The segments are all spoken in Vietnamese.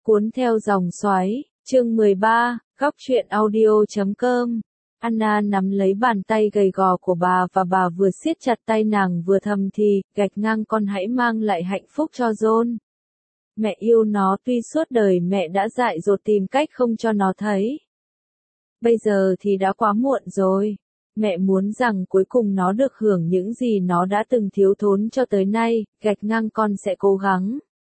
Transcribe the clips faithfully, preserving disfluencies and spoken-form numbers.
Cuốn theo dòng xoáy, chương mười ba, góc truyện audio chấm com. Anna nắm lấy bàn tay gầy gò của bà và bà vừa siết chặt tay nàng vừa thầm thì, gạch ngang con hãy mang lại hạnh phúc cho John. Mẹ yêu nó tuy suốt đời mẹ đã dại dột tìm cách không cho nó thấy. Bây giờ thì đã quá muộn rồi. Mẹ muốn rằng cuối cùng nó được hưởng những gì nó đã từng thiếu thốn cho tới nay, gạch ngang con sẽ cố gắng.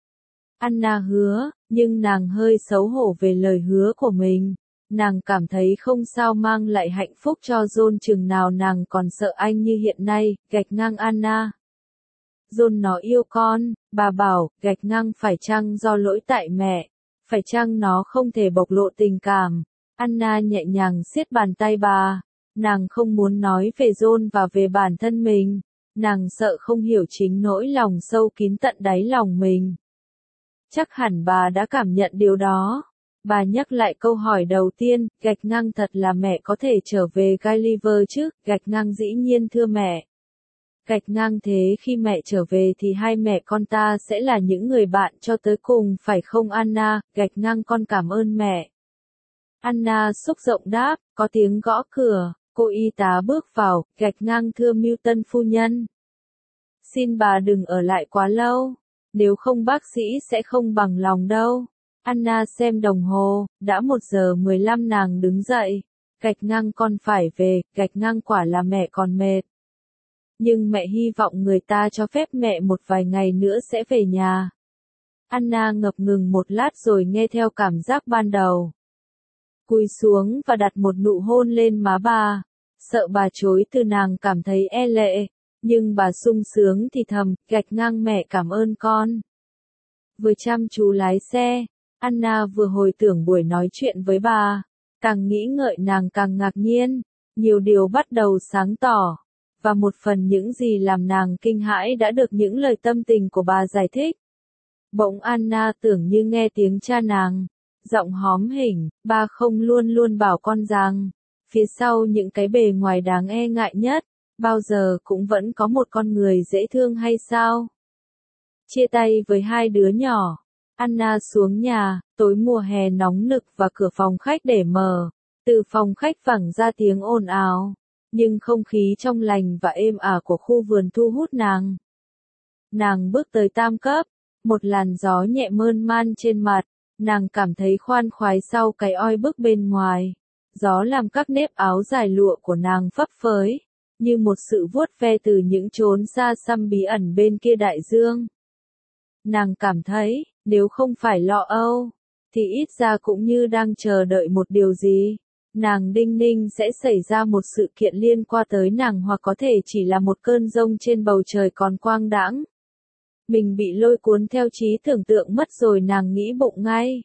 Anna hứa, nhưng nàng hơi xấu hổ về lời hứa của mình. Nàng cảm thấy không sao mang lại hạnh phúc cho John chừng nào nàng còn sợ anh như hiện nay, gạch ngang Anna. John nó yêu con, bà bảo, gạch ngang phải chăng do lỗi tại mẹ, phải chăng nó không thể bộc lộ tình cảm. Anna nhẹ nhàng siết bàn tay bà, nàng không muốn nói về John và về bản thân mình, nàng sợ không hiểu chính nỗi lòng sâu kín tận đáy lòng mình. Chắc hẳn bà đã cảm nhận điều đó. Bà nhắc lại câu hỏi đầu tiên, gạch ngang thật là mẹ có thể trở về Gulliver chứ, gạch ngang dĩ nhiên thưa mẹ. Gạch ngang thế khi mẹ trở về thì hai mẹ con ta sẽ là những người bạn cho tới cùng phải không Anna, gạch ngang con cảm ơn mẹ. Anna xúc rộng đáp, có tiếng gõ cửa, cô y tá bước vào, gạch ngang thưa Milton phu nhân. Xin bà đừng ở lại quá lâu, nếu không bác sĩ sẽ không bằng lòng đâu. Anna xem đồng hồ, đã một giờ mười lăm nàng đứng dậy, gạch ngang con phải về, gạch ngang quả là mẹ còn mệt. Nhưng mẹ hy vọng người ta cho phép mẹ một vài ngày nữa sẽ về nhà. Anna ngập ngừng một lát rồi nghe theo cảm giác ban đầu. Cúi xuống và đặt một nụ hôn lên má bà, sợ bà chối từ nàng cảm thấy e lệ, nhưng bà sung sướng thì thầm, gạch ngang mẹ cảm ơn con. Vừa chăm chú lái xe, Anna vừa hồi tưởng buổi nói chuyện với bà, càng nghĩ ngợi nàng càng ngạc nhiên, nhiều điều bắt đầu sáng tỏ, và một phần những gì làm nàng kinh hãi đã được những lời tâm tình của bà giải thích. Bỗng Anna tưởng như nghe tiếng cha nàng, giọng hóm hỉnh, ba không luôn luôn bảo con rằng, phía sau những cái bề ngoài đáng e ngại nhất, bao giờ cũng vẫn có một con người dễ thương hay sao? Chia tay với hai đứa nhỏ, Anna xuống nhà, tối mùa hè nóng nực và cửa phòng khách để mở, từ phòng khách vẳng ra tiếng ồn ào, nhưng không khí trong lành và êm ả của khu vườn thu hút nàng. Nàng bước tới tam cấp, một làn gió nhẹ mơn man trên mặt, nàng cảm thấy khoan khoái sau cái oi bức bên ngoài, gió làm các nếp áo dài lụa của nàng phấp phới, như một sự vuốt ve từ những chốn xa xăm bí ẩn bên kia đại dương. Nàng cảm thấy, nếu không phải lo âu, thì ít ra cũng như đang chờ đợi một điều gì. Nàng đinh ninh sẽ xảy ra một sự kiện liên quan tới nàng hoặc có thể chỉ là một cơn giông trên bầu trời còn quang đãng. Mình bị lôi cuốn theo trí tưởng tượng mất rồi nàng nghĩ bụng ngay.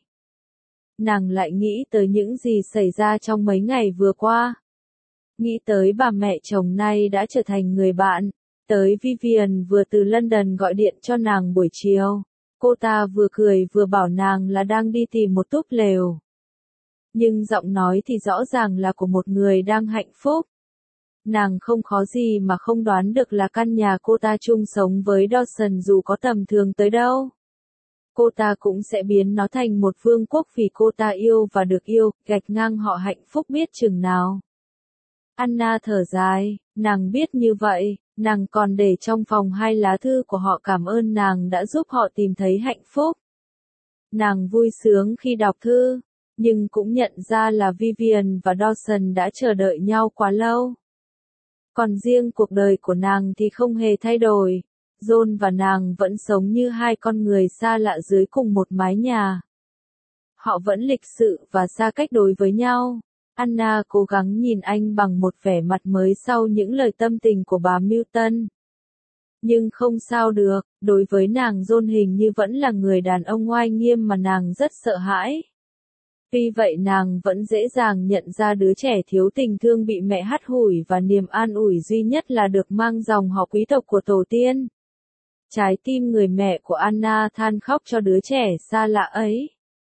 Nàng lại nghĩ tới những gì xảy ra trong mấy ngày vừa qua. Nghĩ tới bà mẹ chồng nay đã trở thành người bạn. Tới Vivian vừa từ London gọi điện cho nàng buổi chiều. Cô ta vừa cười vừa bảo nàng là đang đi tìm một túp lều. Nhưng giọng nói thì rõ ràng là của một người đang hạnh phúc. Nàng không khó gì mà không đoán được là căn nhà cô ta chung sống với Dawson dù có tầm thường tới đâu. Cô ta cũng sẽ biến nó thành một vương quốc vì cô ta yêu và được yêu, gạch ngang họ hạnh phúc biết chừng nào. Anna thở dài, nàng biết như vậy, nàng còn để trong phòng hai lá thư của họ cảm ơn nàng đã giúp họ tìm thấy hạnh phúc. Nàng vui sướng khi đọc thư, nhưng cũng nhận ra là Vivian và Dawson đã chờ đợi nhau quá lâu. Còn riêng cuộc đời của nàng thì không hề thay đổi, John và nàng vẫn sống như hai con người xa lạ dưới cùng một mái nhà. Họ vẫn lịch sự và xa cách đối với nhau. Anna cố gắng nhìn anh bằng một vẻ mặt mới sau những lời tâm tình của bà Milton. Nhưng không sao được, đối với nàng John hình như vẫn là người đàn ông oai nghiêm mà nàng rất sợ hãi. Tuy vậy nàng vẫn dễ dàng nhận ra đứa trẻ thiếu tình thương bị mẹ hắt hủi và niềm an ủi duy nhất là được mang dòng họ quý tộc của tổ tiên. Trái tim người mẹ của Anna than khóc cho đứa trẻ xa lạ ấy.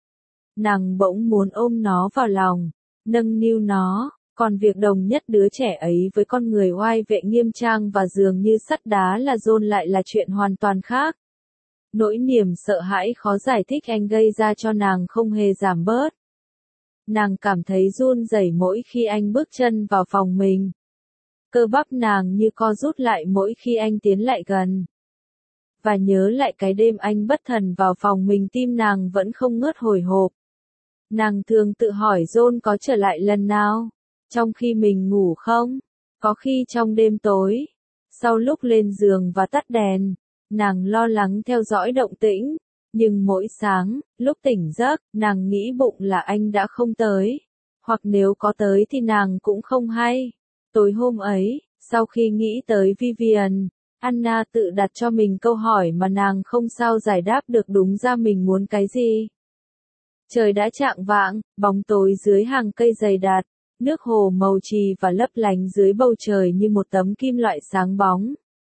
Nàng bỗng muốn ôm nó vào lòng, nâng niu nó, còn việc đồng nhất đứa trẻ ấy với con người oai vệ nghiêm trang và dường như sắt đá là John lại là chuyện hoàn toàn khác. Nỗi niềm sợ hãi khó giải thích anh gây ra cho nàng không hề giảm bớt. Nàng cảm thấy run rẩy mỗi khi anh bước chân vào phòng mình. Cơ bắp nàng như co rút lại mỗi khi anh tiến lại gần. Và nhớ lại cái đêm anh bất thần vào phòng mình, tim nàng vẫn không ngớt hồi hộp. Nàng thường tự hỏi John có trở lại lần nào, trong khi mình ngủ không? Có khi trong đêm tối, sau lúc lên giường và tắt đèn, nàng lo lắng theo dõi động tĩnh. Nhưng mỗi sáng, lúc tỉnh giấc, nàng nghĩ bụng là anh đã không tới. Hoặc nếu có tới thì nàng cũng không hay. Tối hôm ấy, sau khi nghĩ tới Vivian, Anna tự đặt cho mình câu hỏi mà nàng không sao giải đáp được đúng ra mình muốn cái gì. Trời đã chạng vạng, bóng tối dưới hàng cây dày đặc, nước hồ màu chì và lấp lánh dưới bầu trời như một tấm kim loại sáng bóng.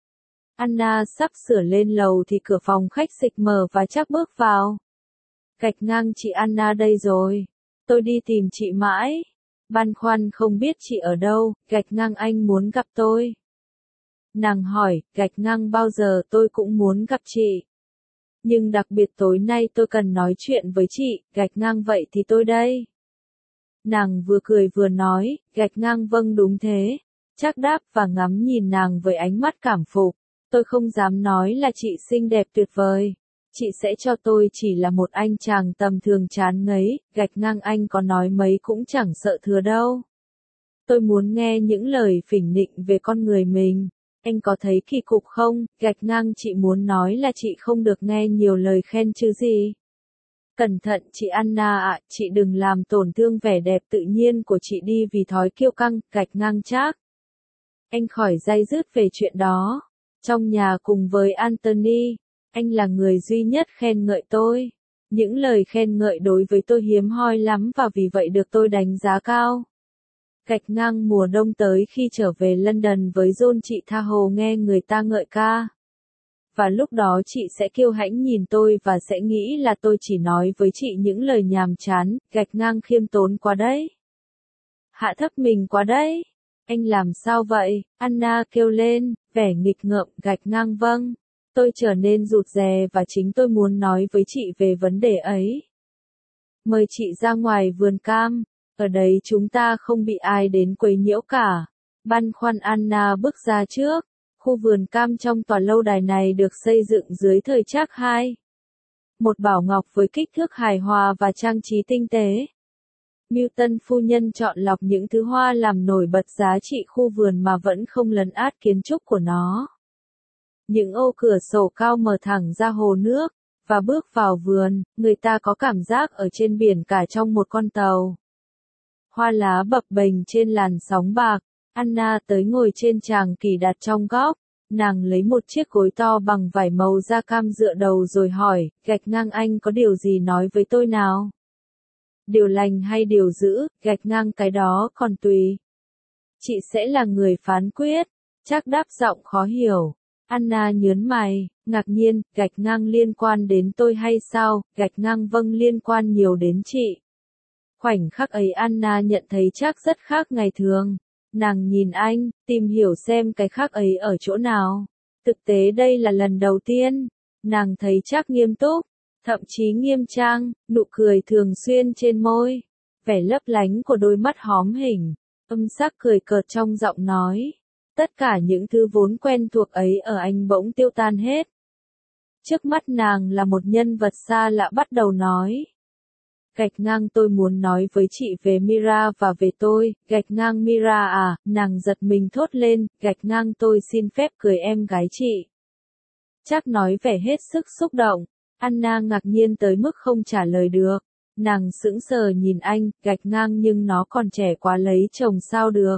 Anna sắp sửa lên lầu thì cửa phòng khách xịch mở và chắc bước vào. Gạch ngang chị Anna đây rồi. Tôi đi tìm chị mãi. Băn khoăn không biết chị ở đâu, gạch ngang anh muốn gặp tôi. Nàng hỏi, gạch ngang bao giờ tôi cũng muốn gặp chị. Nhưng đặc biệt tối nay tôi cần nói chuyện với chị, gạch ngang vậy thì tôi đây. Nàng vừa cười vừa nói, gạch ngang vâng đúng thế. Chắc đáp và ngắm nhìn nàng với ánh mắt cảm phục. Tôi không dám nói là chị xinh đẹp tuyệt vời. Chị sẽ cho tôi chỉ là một anh chàng tầm thường chán ngấy, gạch ngang anh có nói mấy cũng chẳng sợ thừa đâu. Tôi muốn nghe những lời phỉnh nịnh về con người mình. Anh có thấy kỳ cục không? Gạch ngang chị muốn nói là chị không được nghe nhiều lời khen chứ gì. Cẩn thận chị Anna ạ, chị đừng làm tổn thương vẻ đẹp tự nhiên của chị đi vì thói kiêu căng, gạch ngang chắc. Anh khỏi day dứt về chuyện đó. Trong nhà cùng với Anthony, anh là người duy nhất khen ngợi tôi. Những lời khen ngợi đối với tôi hiếm hoi lắm và vì vậy được tôi đánh giá cao. Gạch ngang mùa đông tới khi trở về London với John, chị tha hồ nghe người ta ngợi ca. Và lúc đó chị sẽ kiêu hãnh nhìn tôi và sẽ nghĩ là tôi chỉ nói với chị những lời nhàm chán, gạch ngang khiêm tốn quá đấy. Hạ thấp mình quá đấy. Anh làm sao vậy? Anna kêu lên, vẻ nghịch ngợm, gạch ngang vâng. Tôi trở nên rụt rè và chính tôi muốn nói với chị về vấn đề ấy. Mời chị ra ngoài vườn cam, ở đấy chúng ta không bị ai đến quấy nhiễu cả. Băn khoăn Anna bước ra trước. Khu vườn cam trong tòa lâu đài này được xây dựng dưới thời Trác hai. Một bảo ngọc với kích thước hài hòa và trang trí tinh tế. Milton phu nhân chọn lọc những thứ hoa làm nổi bật giá trị khu vườn mà vẫn không lấn át kiến trúc của nó. Những ô cửa sổ cao mở thẳng ra hồ nước, và bước vào vườn, người ta có cảm giác ở trên biển cả trong một con tàu. Hoa lá bập bềnh trên làn sóng bạc. Anna tới ngồi trên tràng kỳ đặt trong góc. Nàng lấy một chiếc gối to bằng vải màu da cam dựa đầu rồi hỏi, gạch ngang anh có điều gì nói với tôi nào? Điều lành hay điều dữ, gạch ngang cái đó còn tùy. Chị sẽ là người phán quyết. Trác đáp giọng khó hiểu. Anna nhớn mày, ngạc nhiên, gạch ngang liên quan đến tôi hay sao? Gạch ngang vâng liên quan nhiều đến chị. Khoảnh khắc ấy Anna nhận thấy Trác rất khác ngày thường. Nàng nhìn anh, tìm hiểu xem cái khác ấy ở chỗ nào. Thực tế đây là lần đầu tiên, nàng thấy Trác nghiêm túc, thậm chí nghiêm trang, nụ cười thường xuyên trên môi, vẻ lấp lánh của đôi mắt hóm hỉnh, âm sắc cười cợt trong giọng nói. Tất cả những thứ vốn quen thuộc ấy ở anh bỗng tiêu tan hết. Trước mắt nàng là một nhân vật xa lạ bắt đầu nói. Gạch ngang tôi muốn nói với chị về Mira và về tôi, gạch ngang Mira à, nàng giật mình thốt lên, gạch ngang tôi xin phép cười em gái chị. Trác nói vẻ hết sức xúc động, Anna ngạc nhiên tới mức không trả lời được, nàng sững sờ nhìn anh, gạch ngang nhưng nó còn trẻ quá lấy chồng sao được.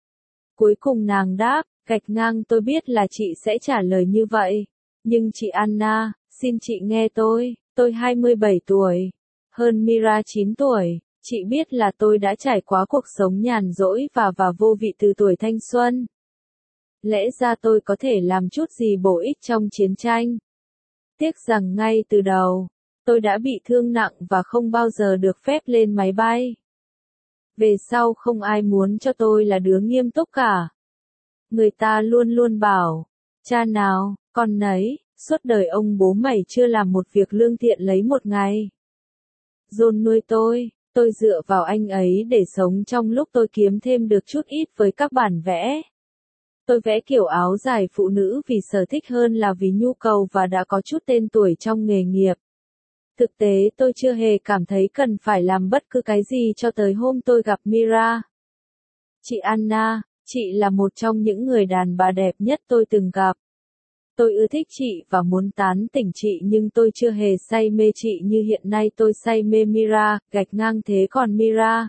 Cuối cùng nàng đáp, gạch ngang tôi biết là chị sẽ trả lời như vậy, nhưng chị Anna, xin chị nghe tôi, tôi hai mươi bảy tuổi. Hơn Mira chín tuổi, chị biết là tôi đã trải qua cuộc sống nhàn rỗi và và vô vị từ tuổi thanh xuân. Lẽ ra tôi có thể làm chút gì bổ ích trong chiến tranh. Tiếc rằng ngay từ đầu, tôi đã bị thương nặng và không bao giờ được phép lên máy bay. Về sau không ai muốn cho tôi là đứa nghiêm túc cả. Người ta luôn luôn bảo, cha nào, con nấy, Suốt đời ông bố mày chưa làm một việc lương thiện lấy một ngày. John nuôi tôi, tôi dựa vào anh ấy để sống trong lúc tôi kiếm thêm được chút ít với các bản vẽ. Tôi vẽ kiểu áo dài phụ nữ vì sở thích hơn là vì nhu cầu và đã có chút tên tuổi trong nghề nghiệp. Thực tế tôi chưa hề cảm thấy cần phải làm bất cứ cái gì cho tới hôm tôi gặp Mira. Chị Anna, chị là một trong những người đàn bà đẹp nhất tôi từng gặp. Tôi ưa thích chị và muốn tán tỉnh chị nhưng tôi chưa hề say mê chị như hiện nay tôi say mê Mira, gạch ngang thế còn Mira.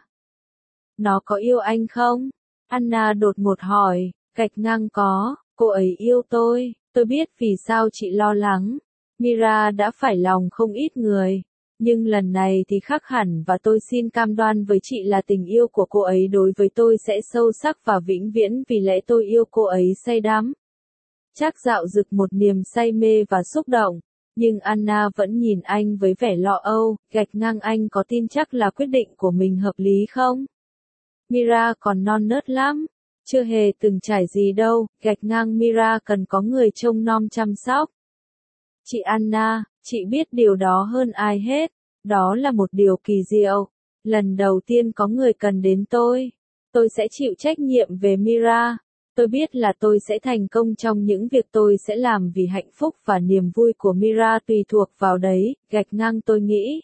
Nó có yêu anh không? Anna đột ngột hỏi, gạch ngang có, cô ấy yêu tôi, tôi biết vì sao chị lo lắng. Mira đã phải lòng không ít người. Nhưng lần này thì khác hẳn và tôi xin cam đoan với chị là tình yêu của cô ấy đối với tôi sẽ sâu sắc và vĩnh viễn vì lẽ tôi yêu cô ấy say đắm. Chắc dạo dực một niềm say mê và xúc động, nhưng Anna vẫn nhìn anh với vẻ lo âu, gạch ngang anh có tin chắc là quyết định của mình hợp lý không? Mira còn non nớt lắm, chưa hề từng trải gì đâu, gạch ngang Mira cần có người trông nom chăm sóc. Chị Anna, chị biết điều đó hơn ai hết, đó là một điều kỳ diệu. Lần đầu tiên có người cần đến tôi, tôi sẽ chịu trách nhiệm về Mira. Tôi biết là tôi sẽ thành công trong những việc tôi sẽ làm vì hạnh phúc và niềm vui của Mira tùy thuộc vào đấy, gạch ngang tôi nghĩ.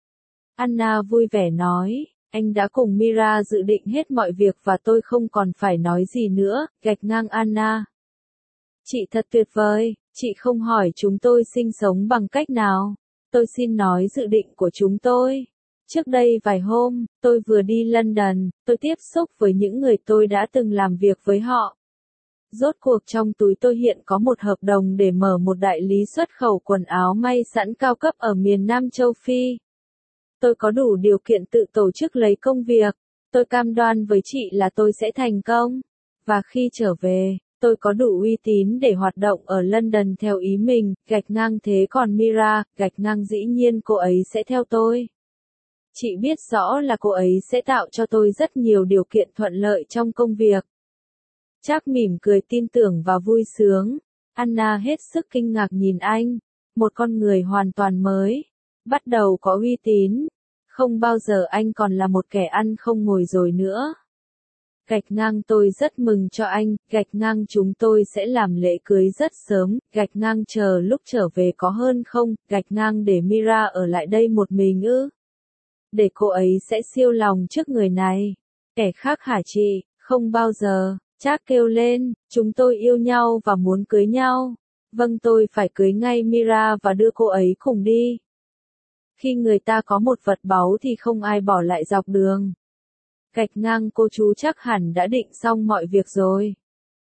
Anna vui vẻ nói, anh đã cùng Mira dự định hết mọi việc và tôi không còn phải nói gì nữa, gạch ngang Anna. Chị thật tuyệt vời, chị không hỏi chúng tôi sinh sống bằng cách nào. Tôi xin nói dự định của chúng tôi. Trước đây vài hôm, tôi vừa đi London, tôi tiếp xúc với những người tôi đã từng làm việc với họ. Rốt cuộc trong túi tôi hiện có một hợp đồng để mở một đại lý xuất khẩu quần áo may sẵn cao cấp ở miền Nam châu Phi. Tôi có đủ điều kiện tự tổ chức lấy công việc. Tôi cam đoan với chị là tôi sẽ thành công. Và khi trở về, tôi có đủ uy tín để hoạt động ở London theo ý mình, gạch ngang thế còn Mira, gạch ngang dĩ nhiên cô ấy sẽ theo tôi. Chị biết rõ là cô ấy sẽ tạo cho tôi rất nhiều điều kiện thuận lợi trong công việc. Chắc mỉm cười tin tưởng và vui sướng. Anna hết sức kinh ngạc nhìn anh. Một con người hoàn toàn mới. Bắt đầu có uy tín. Không bao giờ anh còn là một kẻ ăn không ngồi rồi nữa. Gạch ngang tôi rất mừng cho anh, gạch ngang chúng tôi sẽ làm lễ cưới rất sớm, gạch ngang chờ lúc trở về có hơn không, gạch ngang để Mira ở lại đây một mình ư. Để cô ấy sẽ siêu lòng trước người này. Kẻ khác hả chị, không bao giờ, Trác kêu lên, chúng tôi yêu nhau và muốn cưới nhau. Vâng tôi phải cưới ngay Mira và đưa cô ấy cùng đi. Khi người ta có một vật báu thì không ai bỏ lại dọc đường. Gạch ngang cô chú chắc hẳn đã định xong mọi việc rồi.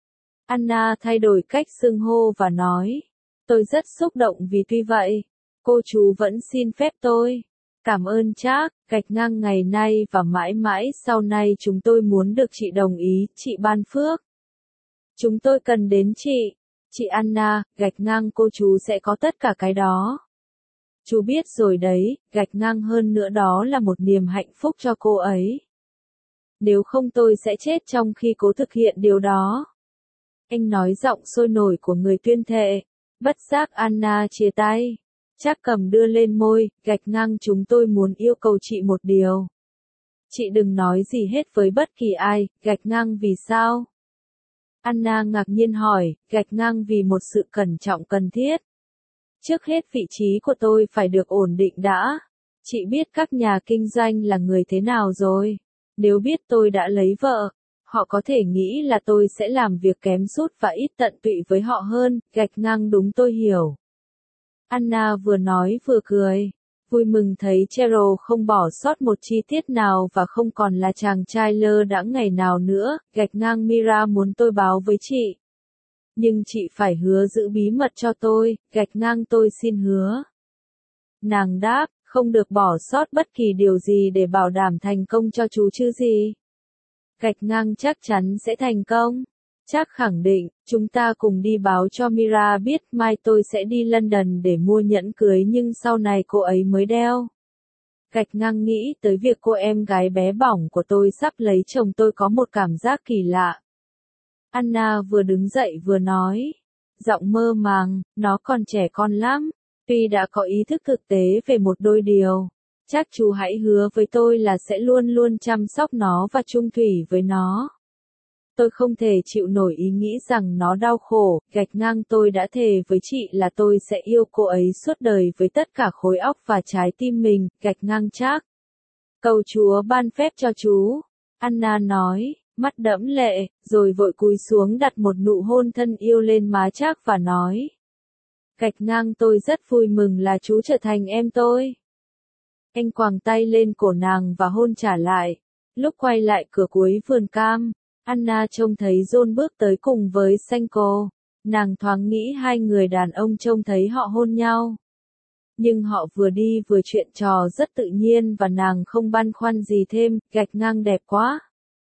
Anna thay đổi cách xưng hô và nói. Tôi rất xúc động vì tuy vậy, cô chú vẫn xin phép tôi. Cảm ơn Trác, gạch ngang ngày nay và mãi mãi sau này chúng tôi muốn được chị đồng ý, chị ban phước. Chúng tôi cần đến chị. Chị Anna, gạch ngang cô chú sẽ có tất cả cái đó. Chú biết rồi đấy, gạch ngang hơn nữa đó là một niềm hạnh phúc cho cô ấy. Nếu không tôi sẽ chết trong khi cố thực hiện điều đó. Anh nói giọng sôi nổi của người tuyên thệ. Bất giác Anna chia tay. Trác cầm đưa lên môi, gạch ngang chúng tôi muốn yêu cầu chị một điều. Chị đừng nói gì hết với bất kỳ ai, gạch ngang vì sao? Anna ngạc nhiên hỏi, gạch ngang vì một sự cẩn trọng cần thiết. Trước hết vị trí của tôi phải được ổn định đã. Chị biết các nhà kinh doanh là người thế nào rồi. Nếu biết tôi đã lấy vợ, họ có thể nghĩ là tôi sẽ làm việc kém sút và ít tận tụy với họ hơn, gạch ngang đúng tôi hiểu. Anna vừa nói vừa cười, vui mừng thấy Cheryl không bỏ sót một chi tiết nào và không còn là chàng trai lơ đãng ngày nào nữa, gạch ngang Mira muốn tôi báo với chị. Nhưng chị phải hứa giữ bí mật cho tôi, gạch ngang tôi xin hứa. Nàng đáp, không được bỏ sót bất kỳ điều gì để bảo đảm thành công cho chú chứ gì. Gạch ngang chắc chắn sẽ thành công. Trác khẳng định, chúng ta cùng đi báo cho Mira biết mai tôi sẽ đi London để mua nhẫn cưới nhưng sau này cô ấy mới đeo. Gạch ngang nghĩ tới việc cô em gái bé bỏng của tôi sắp lấy chồng tôi có một cảm giác kỳ lạ. Anna vừa đứng dậy vừa nói. giọng mơ màng, nó còn trẻ con lắm, tuy đã có ý thức thực tế về một đôi điều. Chắc chú hãy hứa với tôi là sẽ luôn luôn chăm sóc nó và chung thủy với nó. Tôi không thể chịu nổi ý nghĩ rằng nó đau khổ, gạch ngang tôi đã thề với chị là tôi sẽ yêu cô ấy suốt đời với tất cả khối óc và trái tim mình, gạch ngang chắc. Cầu Chúa ban phép cho chú. Anna nói, mắt đẫm lệ, rồi vội cúi xuống đặt một nụ hôn thân yêu lên má Trác và nói. Gạch ngang tôi rất vui mừng là chú trở thành em tôi. Anh quàng tay lên cổ nàng và hôn trả lại. Lúc quay lại cửa cuối vườn cam, Anna trông thấy John bước tới cùng với Senko. Nàng thoáng nghĩ hai người đàn ông trông thấy họ hôn nhau. Nhưng họ vừa đi vừa chuyện trò rất tự nhiên và nàng không băn khoăn gì thêm, gạch ngang đẹp quá.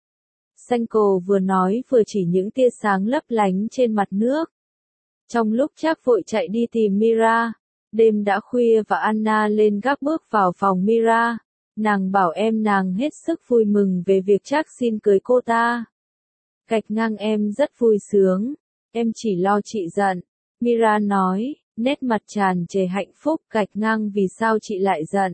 Senko vừa nói vừa chỉ những tia sáng lấp lánh trên mặt nước. Trong lúc Trác vội chạy đi tìm Mira, đêm đã khuya và Anna lên gác bước vào phòng Mira. Nàng bảo em nàng hết sức vui mừng về việc Trác xin cưới cô ta. Gạch ngang em rất vui sướng, em chỉ lo chị giận. Mira nói, nét mặt tràn trề hạnh phúc. Gạch ngang vì sao chị lại giận?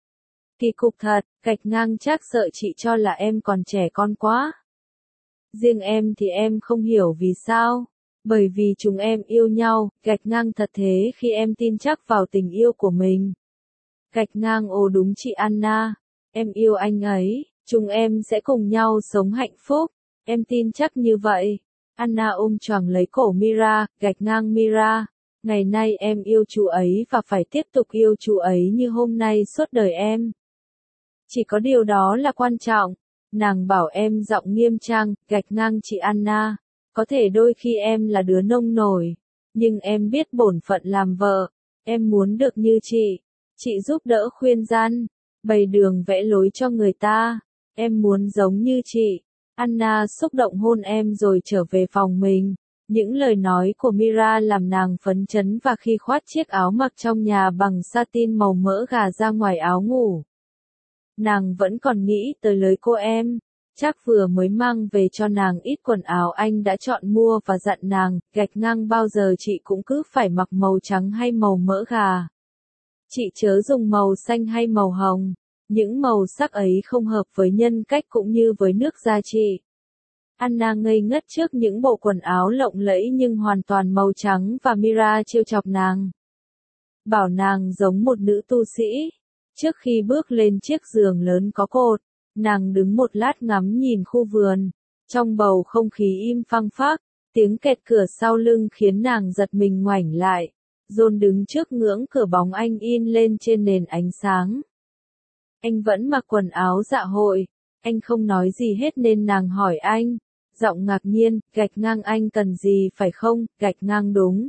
Kỳ cục thật, gạch ngang Trác sợ chị cho là em còn trẻ con quá. Riêng em thì em không hiểu vì sao. Bởi vì chúng em yêu nhau, gạch ngang thật thế khi em tin chắc vào tình yêu của mình. Gạch ngang ồ đúng chị Anna, em yêu anh ấy, chúng em sẽ cùng nhau sống hạnh phúc, em tin chắc như vậy. Anna ôm choàng lấy cổ Mira, gạch ngang Mira, ngày nay em yêu chú ấy và phải tiếp tục yêu chú ấy như hôm nay suốt đời em. Chỉ có điều đó là quan trọng, nàng bảo em giọng nghiêm trang, gạch ngang chị Anna. Có thể đôi khi em là đứa nông nổi, nhưng em biết bổn phận làm vợ, em muốn được như chị, chị giúp đỡ khuyên răn, bày đường vẽ lối cho người ta, em muốn giống như chị. Anna xúc động hôn em rồi trở về phòng mình. Những lời nói của Mira làm nàng phấn chấn và khi khoác chiếc áo mặc trong nhà bằng satin màu mỡ gà ra ngoài áo ngủ. Nàng vẫn còn nghĩ tới lời cô em. Trác vừa mới mang về cho nàng ít quần áo anh đã chọn mua và dặn nàng, gạch ngang bao giờ chị cũng cứ phải mặc màu trắng hay màu mỡ gà. Chị chớ dùng màu xanh hay màu hồng, những màu sắc ấy không hợp với nhân cách cũng như với nước da chị. Anna ngây ngất trước những bộ quần áo lộng lẫy nhưng hoàn toàn màu trắng và Mira trêu chọc nàng. Bảo nàng giống một nữ tu sĩ. Trước khi bước lên chiếc giường lớn có cột, nàng đứng một lát ngắm nhìn khu vườn, trong bầu không khí im phăng phắc, tiếng kẹt cửa sau lưng khiến nàng giật mình ngoảnh lại. John đứng trước ngưỡng cửa bóng anh in lên trên nền ánh sáng. Anh vẫn mặc quần áo dạ hội, anh không nói gì hết nên nàng hỏi anh, giọng ngạc nhiên, gạch ngang anh cần gì phải không, gạch ngang đúng.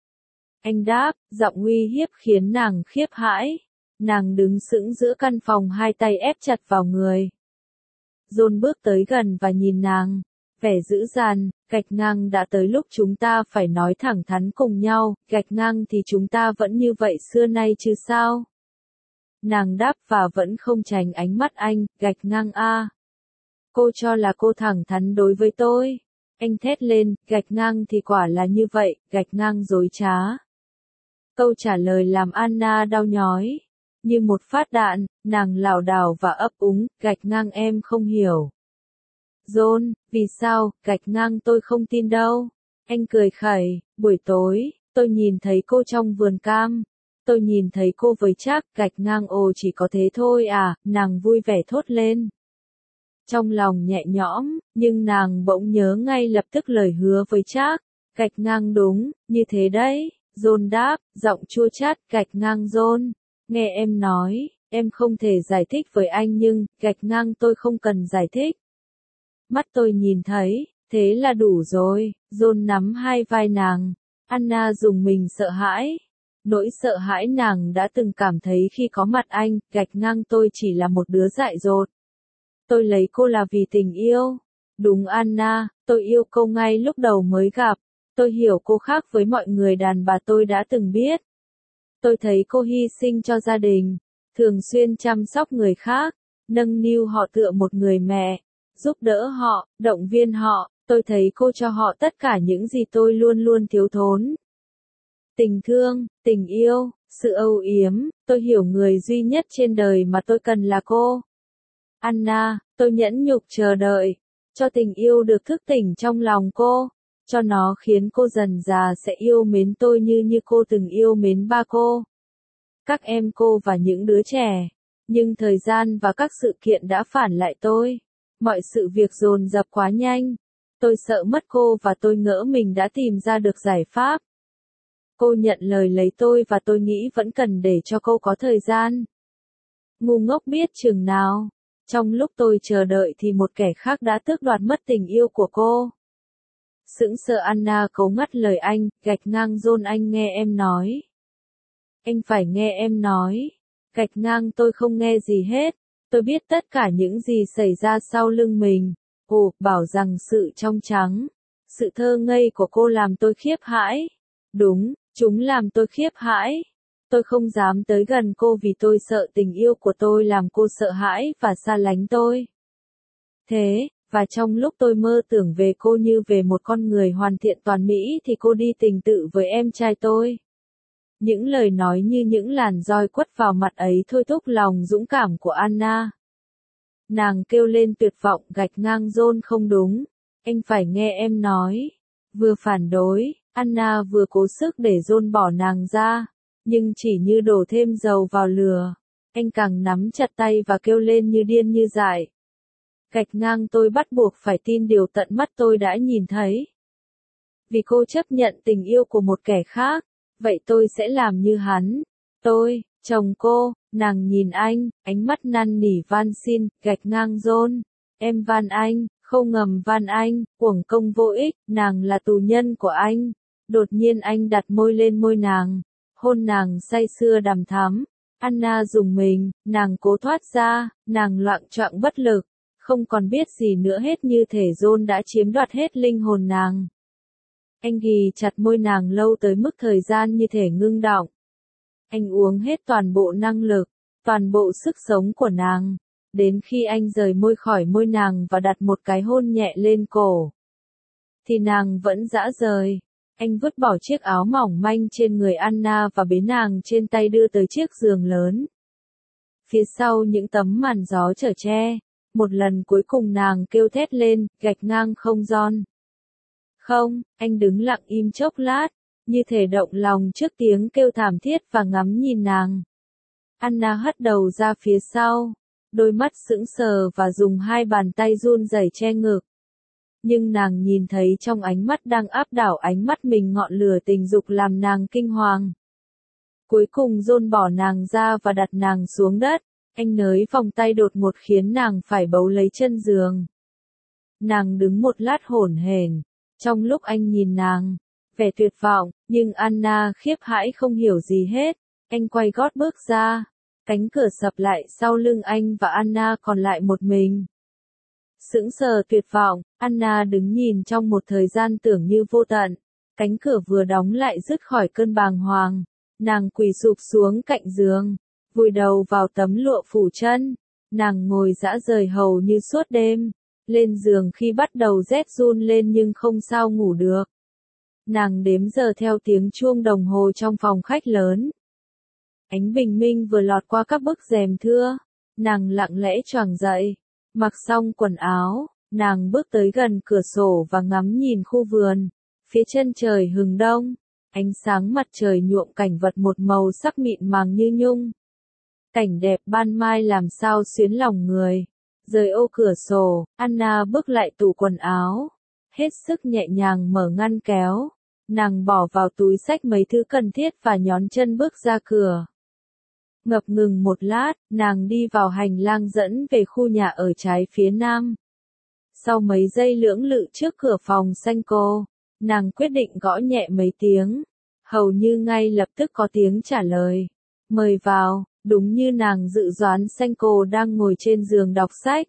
Anh đáp, giọng uy hiếp khiến nàng khiếp hãi. Nàng đứng sững giữa căn phòng hai tay ép chặt vào người. John bước tới gần và nhìn nàng, vẻ dữ dằn, gạch ngang đã tới lúc chúng ta phải nói thẳng thắn cùng nhau, gạch ngang thì chúng ta vẫn như vậy xưa nay chứ sao? Nàng đáp và vẫn không tránh ánh mắt anh, gạch ngang a. Cô cho là cô thẳng thắn đối với tôi. Anh thét lên, gạch ngang thì quả là như vậy, gạch ngang dối trá. Câu trả lời làm Anna đau nhói. Như một phát đạn, nàng lảo đảo và ấp úng, gạch ngang em không hiểu. John, vì sao, gạch ngang tôi không tin đâu. Anh cười khẩy, buổi tối, tôi nhìn thấy cô trong vườn cam. Tôi nhìn thấy cô với Trác, gạch ngang ồ chỉ có thế thôi à, nàng vui vẻ thốt lên. Trong lòng nhẹ nhõm, nhưng nàng bỗng nhớ ngay lập tức lời hứa với Trác, gạch ngang đúng, như thế đấy. John đáp, giọng chua chát, gạch ngang John. Nghe em nói, em không thể giải thích với anh nhưng, gạch ngang tôi không cần giải thích. Mắt tôi nhìn thấy, thế là đủ rồi. John nắm hai vai nàng. Anna dùng mình sợ hãi. Nỗi sợ hãi nàng đã từng cảm thấy khi có mặt anh, gạch ngang tôi chỉ là một đứa dại dột. Tôi lấy cô là vì tình yêu. Đúng Anna, tôi yêu cô ngay lúc đầu mới gặp. Tôi hiểu cô khác với mọi người đàn bà tôi đã từng biết. Tôi thấy cô hy sinh cho gia đình, thường xuyên chăm sóc người khác, nâng niu họ tựa một người mẹ, giúp đỡ họ, động viên họ, tôi thấy cô cho họ tất cả những gì tôi luôn luôn thiếu thốn. Tình thương, tình yêu, sự âu yếm, tôi hiểu người duy nhất trên đời mà tôi cần là cô. Anna, tôi nhẫn nhục chờ đợi, cho tình yêu được thức tỉnh trong lòng cô, cho nó khiến cô dần dà sẽ yêu mến tôi như như cô từng yêu mến ba cô. Các em cô và những đứa trẻ. Nhưng thời gian và các sự kiện đã phản lại tôi. Mọi sự việc dồn dập quá nhanh. Tôi sợ mất cô và tôi ngỡ mình đã tìm ra được giải pháp. Cô nhận lời lấy tôi và tôi nghĩ vẫn cần để cho cô có thời gian. Ngu ngốc biết chừng nào. Trong lúc tôi chờ đợi thì một kẻ khác đã tước đoạt mất tình yêu của cô. Sững sờ Anna cấu ngắt lời anh, gạch ngang John anh nghe em nói. Anh phải nghe em nói. Gạch ngang tôi không nghe gì hết. Tôi biết tất cả những gì xảy ra sau lưng mình. Ồ, bảo rằng sự trong trắng, sự thơ ngây của cô làm tôi khiếp hãi. Đúng, chúng làm tôi khiếp hãi. Tôi không dám tới gần cô vì tôi sợ tình yêu của tôi làm cô sợ hãi và xa lánh tôi. Thế, và trong lúc tôi mơ tưởng về cô như về một con người hoàn thiện toàn mỹ thì cô đi tình tự với em trai tôi. Những lời nói như những làn roi quất vào mặt ấy thôi thúc lòng dũng cảm của Anna. Nàng kêu lên tuyệt vọng gạch ngang John không đúng. Anh phải nghe em nói. Vừa phản đối, Anna vừa cố sức để John bỏ nàng ra. Nhưng chỉ như đổ thêm dầu vào lửa. Anh càng nắm chặt tay và kêu lên như điên như dại. Gạch ngang tôi bắt buộc phải tin điều tận mắt tôi đã nhìn thấy. Vì cô chấp nhận tình yêu của một kẻ khác. Vậy tôi sẽ làm như hắn. Tôi, chồng cô, nàng nhìn anh, ánh mắt năn nỉ van xin, gạch ngang John. Em van anh, không ngầm van anh, uổng công vô ích, nàng là tù nhân của anh. Đột nhiên anh đặt môi lên môi nàng, hôn nàng say sưa đằm thắm. Anna dùng mình, nàng cố thoát ra, nàng loạng choạng bất lực, không còn biết gì nữa hết như thể John đã chiếm đoạt hết linh hồn nàng. Anh ghì chặt môi nàng lâu tới mức thời gian như thể ngưng đọng. Anh uống hết toàn bộ năng lực, toàn bộ sức sống của nàng, đến khi anh rời môi khỏi môi nàng và đặt một cái hôn nhẹ lên cổ. Thì nàng vẫn dã rời. Anh vứt bỏ chiếc áo mỏng manh trên người Anna và bế nàng trên tay đưa tới chiếc giường lớn. Phía sau những tấm màn gió chở che, một lần cuối cùng nàng kêu thét lên, gạch ngang không John. Không, anh đứng lặng im chốc lát, như thể động lòng trước tiếng kêu thảm thiết và ngắm nhìn nàng. Anna hất đầu ra phía sau, đôi mắt sững sờ và dùng hai bàn tay run rẩy che ngực. Nhưng nàng nhìn thấy trong ánh mắt đang áp đảo ánh mắt mình ngọn lửa tình dục làm nàng kinh hoàng. Cuối cùng John bỏ nàng ra và đặt nàng xuống đất, anh nới vòng tay đột ngột khiến nàng phải bấu lấy chân giường. Nàng đứng một lát hổn hển. Trong lúc anh nhìn nàng, vẻ tuyệt vọng, nhưng Anna khiếp hãi không hiểu gì hết. Anh quay gót bước ra, cánh cửa sập lại sau lưng anh và Anna còn lại một mình. Sững sờ tuyệt vọng, Anna đứng nhìn trong một thời gian tưởng như vô tận. Cánh cửa vừa đóng lại dứt khỏi cơn bàng hoàng. Nàng quỳ sụp xuống cạnh giường, vùi đầu vào tấm lụa phủ chân. Nàng ngồi dã rời hầu như suốt đêm. Lên giường khi bắt đầu rét run lên nhưng không sao ngủ được. Nàng đếm giờ theo tiếng chuông đồng hồ trong phòng khách lớn. Ánh bình minh vừa lọt qua các bức rèm thưa. Nàng lặng lẽ choàng dậy. Mặc xong quần áo, nàng bước tới gần cửa sổ và ngắm nhìn khu vườn. Phía chân trời hừng đông. Ánh sáng mặt trời nhuộm cảnh vật một màu sắc mịn màng như nhung. Cảnh đẹp ban mai làm sao xuyến lòng người. Rời ô cửa sổ, Anna bước lại tủ quần áo. Hết sức nhẹ nhàng mở ngăn kéo. Nàng bỏ vào túi xách mấy thứ cần thiết và nhón chân bước ra cửa. Ngập ngừng một lát, nàng đi vào hành lang dẫn về khu nhà ở trái phía nam. Sau mấy giây lưỡng lự trước cửa phòng Senko, nàng quyết định gõ nhẹ mấy tiếng. Hầu như ngay lập tức có tiếng trả lời. Mời vào. Đúng như nàng dự đoán Senko đang ngồi trên giường đọc sách.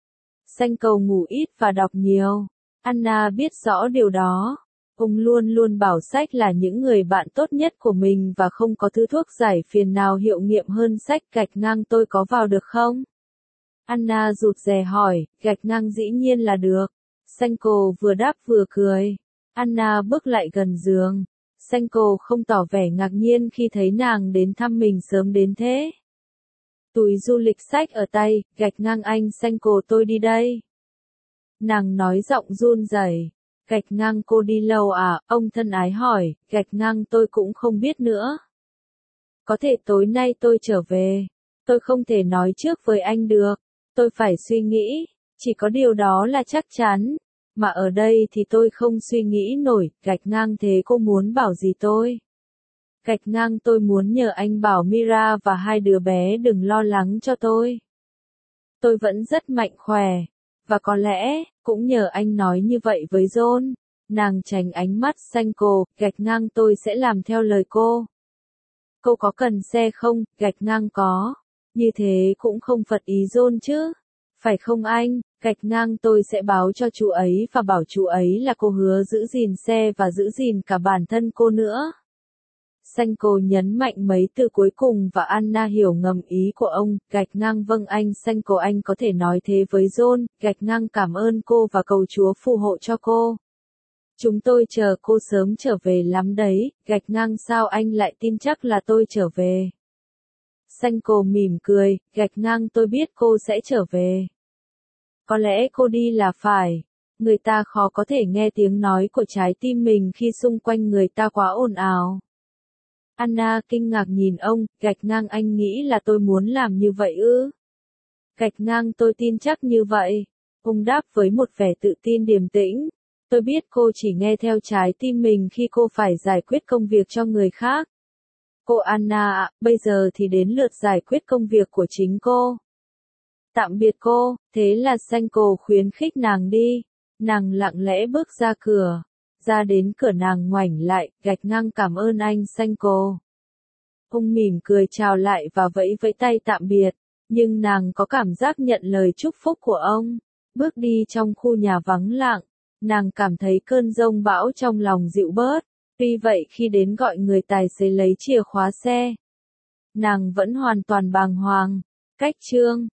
Senko ngủ ít và đọc nhiều. Anna biết rõ điều đó. Ông luôn luôn bảo sách là những người bạn tốt nhất của mình và không có thứ thuốc giải phiền nào hiệu nghiệm hơn sách. Gạch ngang tôi có vào được không? Anna rụt rè hỏi, gạch ngang dĩ nhiên là được. Senko vừa đáp vừa cười. Anna bước lại gần giường. Senko không tỏ vẻ ngạc nhiên khi thấy nàng đến thăm mình sớm đến thế. Túi du lịch sách ở tay, gạch ngang anh Senko tôi đi đây. Nàng nói giọng run rẩy. Gạch ngang cô đi lâu à, ông thân ái hỏi, gạch ngang tôi cũng không biết nữa. Có thể tối nay tôi trở về. Tôi không thể nói trước với anh được. Tôi phải suy nghĩ, chỉ có điều đó là chắc chắn. Mà ở đây thì tôi không suy nghĩ nổi, gạch ngang thế cô muốn bảo gì tôi? Gạch ngang tôi muốn nhờ anh bảo Mira và hai đứa bé đừng lo lắng cho tôi. Tôi vẫn rất mạnh khỏe. Và có lẽ, cũng nhờ anh nói như vậy với John. Nàng tránh ánh mắt Senko, gạch ngang tôi sẽ làm theo lời cô. Cô có cần xe không, gạch ngang có. Như thế cũng không phật ý John chứ. Phải không anh, gạch ngang tôi sẽ báo cho chú ấy và bảo chú ấy là cô hứa giữ gìn xe và giữ gìn cả bản thân cô nữa. Senko nhấn mạnh mấy từ cuối cùng và Anna hiểu ngầm ý của ông, gạch ngang vâng anh Senko anh có thể nói thế với John, gạch ngang cảm ơn cô và cầu Chúa phù hộ cho cô. Chúng tôi chờ cô sớm trở về lắm đấy, gạch ngang sao anh lại tin chắc là tôi trở về. Senko mỉm cười, gạch ngang tôi biết cô sẽ trở về. Có lẽ cô đi là phải. Người ta khó có thể nghe tiếng nói của trái tim mình khi xung quanh người ta quá ồn ào. Anna kinh ngạc nhìn ông, gạch ngang anh nghĩ là tôi muốn làm như vậy ư? Gạch ngang tôi tin chắc như vậy. Ông đáp với một vẻ tự tin điềm tĩnh. Tôi biết cô chỉ nghe theo trái tim mình khi cô phải giải quyết công việc cho người khác. Cô Anna ạ, bây giờ thì đến lượt giải quyết công việc của chính cô. Tạm biệt cô, thế là Senko khuyến khích nàng đi. Nàng lặng lẽ bước ra cửa. Ra đến cửa nàng ngoảnh lại, gạch ngang cảm ơn anh Senko. Ông mỉm cười chào lại và vẫy vẫy tay tạm biệt. Nhưng nàng có cảm giác nhận lời chúc phúc của ông. Bước đi trong khu nhà vắng lặng. Nàng cảm thấy cơn giông bão trong lòng dịu bớt. Tuy vậy khi đến gọi người tài xế lấy chìa khóa xe, nàng vẫn hoàn toàn bàng hoàng. Cách chương